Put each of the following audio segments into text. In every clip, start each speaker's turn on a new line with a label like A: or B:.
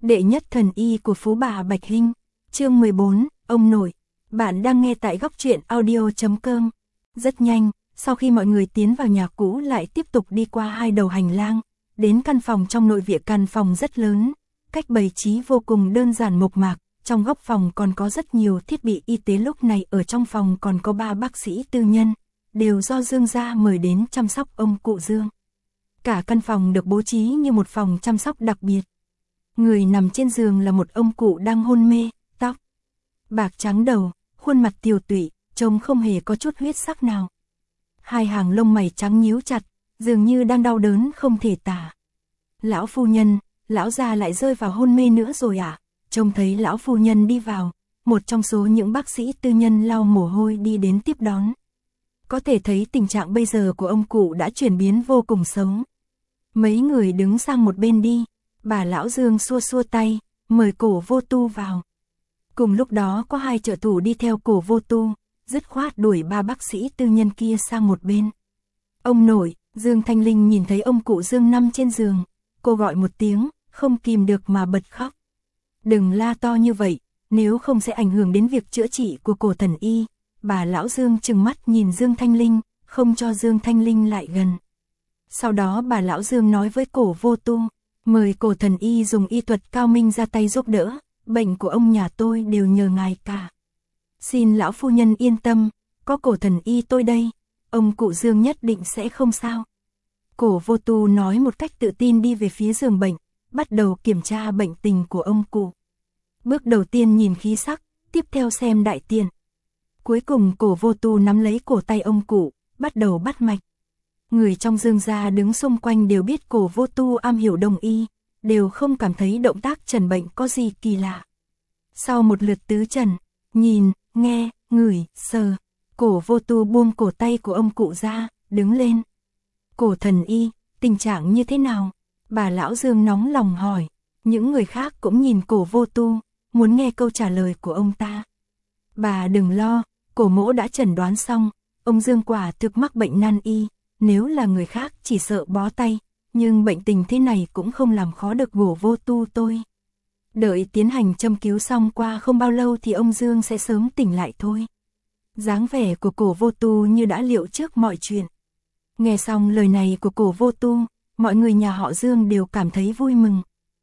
A: Đệ nhất thần y của Phú Bà Bạch Hinh, chương 14, ông nội. Bạn đang nghe tại góc truyện audio.com. Rất nhanh, sau khi mọi người tiến vào nhà cũ lại tiếp tục đi qua hai đầu hành lang, đến căn phòng trong nội viện. Căn phòng rất lớn, cách bày trí vô cùng đơn giản mộc mạc, trong góc phòng còn có rất nhiều thiết bị y tế. Lúc này ở trong phòng còn có 3 bác sĩ tư nhân, đều do Dương gia mời đến chăm sóc ông cụ Dương. Cả căn phòng được bố trí như một phòng chăm sóc đặc biệt. Người nằm trên giường là một ông cụ đang hôn mê, tóc bạc trắng đầu, khuôn mặt tiều tụy, trông không hề có chút huyết sắc nào. Hai hàng lông mày trắng nhíu chặt, dường như đang đau đớn không thể tả. Lão phu nhân, lão già lại rơi vào hôn mê nữa rồi à? Trông thấy lão phu nhân đi vào, một trong số những bác sĩ tư nhân lau mồ hôi đi đến tiếp đón. Có thể thấy tình trạng bây giờ của ông cụ đã chuyển biến vô cùng xấu. Mấy người đứng sang một bên đi. Bà lão Dương xua xua tay, mời Cổ Vô Tu vào. Cùng lúc đó có 2 trợ thủ đi theo Cổ Vô Tu, dứt khoát đuổi 3 bác sĩ tư nhân kia sang một bên. Ông nội, Dương Thanh Linh nhìn thấy ông cụ Dương nằm trên giường, cô gọi một tiếng, không kìm được mà bật khóc. Đừng la to như vậy, nếu không sẽ ảnh hưởng đến việc chữa trị của Cổ thần y. Bà lão Dương trừng mắt nhìn Dương Thanh Linh, không cho Dương Thanh Linh lại gần. Sau đó bà lão Dương nói với Cổ Vô Tu, mời Cổ thần y dùng y thuật cao minh ra tay giúp đỡ, bệnh của ông nhà tôi đều nhờ ngài cả. Xin lão phu nhân yên tâm, có Cổ thần y tôi đây, ông cụ Dương nhất định sẽ không sao. Cổ Vô Tu nói một cách tự tin đi về phía giường bệnh, bắt đầu kiểm tra bệnh tình của ông cụ. Bước đầu tiên nhìn khí sắc, tiếp theo xem đại tiện. Cuối cùng Cổ Vô Tu nắm lấy cổ tay ông cụ, bắt đầu bắt mạch. Người trong Dương gia đứng xung quanh đều biết Cổ Vô Tu am hiểu đông y, đều không cảm thấy động tác trần bệnh có gì kỳ lạ. Sau một lượt tứ trần, nhìn, nghe, ngửi, sờ, Cổ Vô Tu buông cổ tay của ông cụ ra, đứng lên. Cổ thần y, tình trạng như thế nào? Bà lão Dương nóng lòng hỏi. Những người khác cũng nhìn Cổ Vô Tu, muốn nghe câu trả lời của ông ta. Bà đừng lo, Cổ mỗ đã chẩn đoán xong, ông Dương quả thực mắc bệnh nan y. Nếu là người khác chỉ sợ bó tay, nhưng bệnh tình thế này cũng không làm khó được Cổ Vô Tu tôi. Đợi tiến hành châm cứu xong qua không bao lâu thì ông Dương sẽ sớm tỉnh lại thôi. Dáng vẻ của Cổ Vô Tu như đã liệu trước mọi chuyện. Nghe xong lời này của Cổ Vô Tu, mọi người nhà họ Dương đều cảm thấy vui mừng.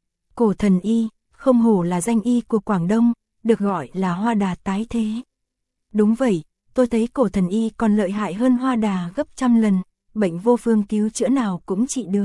A: Cổ thần y, không hổ là danh y của Quảng Đông, được gọi là Hoa Đà tái thế. Đúng vậy, tôi thấy Cổ thần y còn lợi hại hơn Hoa Đà gấp trăm lần. Bệnh vô phương cứu chữa nào cũng trị được.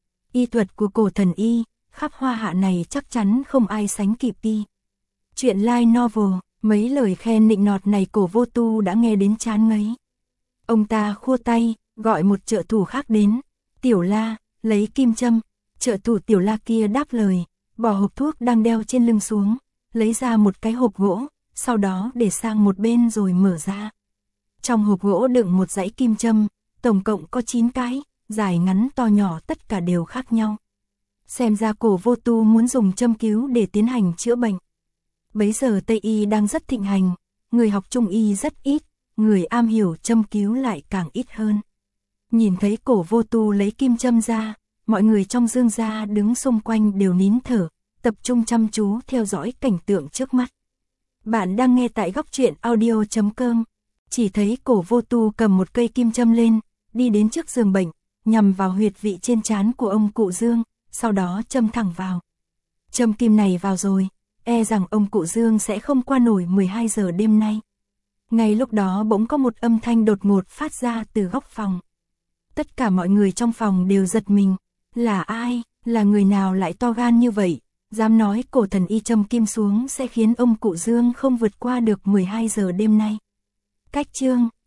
A: Y thuật của Cổ thần y, khắp Hoa Hạ này chắc chắn không ai sánh kịp y. Chuyện light novel, mấy lời khen nịnh nọt này Cổ Vô Tu đã nghe đến chán ngấy. Ông ta khua tay, gọi một trợ thủ khác đến. Tiểu La, lấy kim châm. Trợ thủ Tiểu La kia đáp lời, bỏ hộp thuốc đang đeo trên lưng xuống, lấy ra một cái hộp gỗ, sau đó để sang một bên rồi mở ra. Trong hộp gỗ đựng một dãy kim châm. Tổng cộng có 9 cái, dài ngắn to nhỏ tất cả đều khác nhau. Xem ra Cổ Vô Tu muốn dùng châm cứu để tiến hành chữa bệnh. Bấy giờ Tây y đang rất thịnh hành, người học Trung y rất ít, người am hiểu châm cứu lại càng ít hơn. Nhìn thấy Cổ Vô Tu lấy kim châm ra, mọi người trong Dương gia đứng xung quanh đều nín thở, tập trung chăm chú theo dõi cảnh tượng trước mắt. Bạn đang nghe tại góc truyện audio.com. Chỉ thấy Cổ Vô Tu cầm một cây kim châm lên, đi đến trước giường bệnh, nhằm vào huyệt vị trên trán của ông cụ Dương, sau đó châm thẳng vào. Châm kim này vào rồi, e rằng ông cụ Dương sẽ không qua nổi 12 giờ đêm nay. Ngay lúc đó bỗng có một âm thanh đột ngột phát ra từ góc phòng. Tất cả mọi người trong phòng đều giật mình. Là ai, là người nào lại to gan như vậy, dám nói Cổ thần y châm kim xuống sẽ khiến ông cụ Dương không vượt qua được 12 giờ đêm nay. Cách chương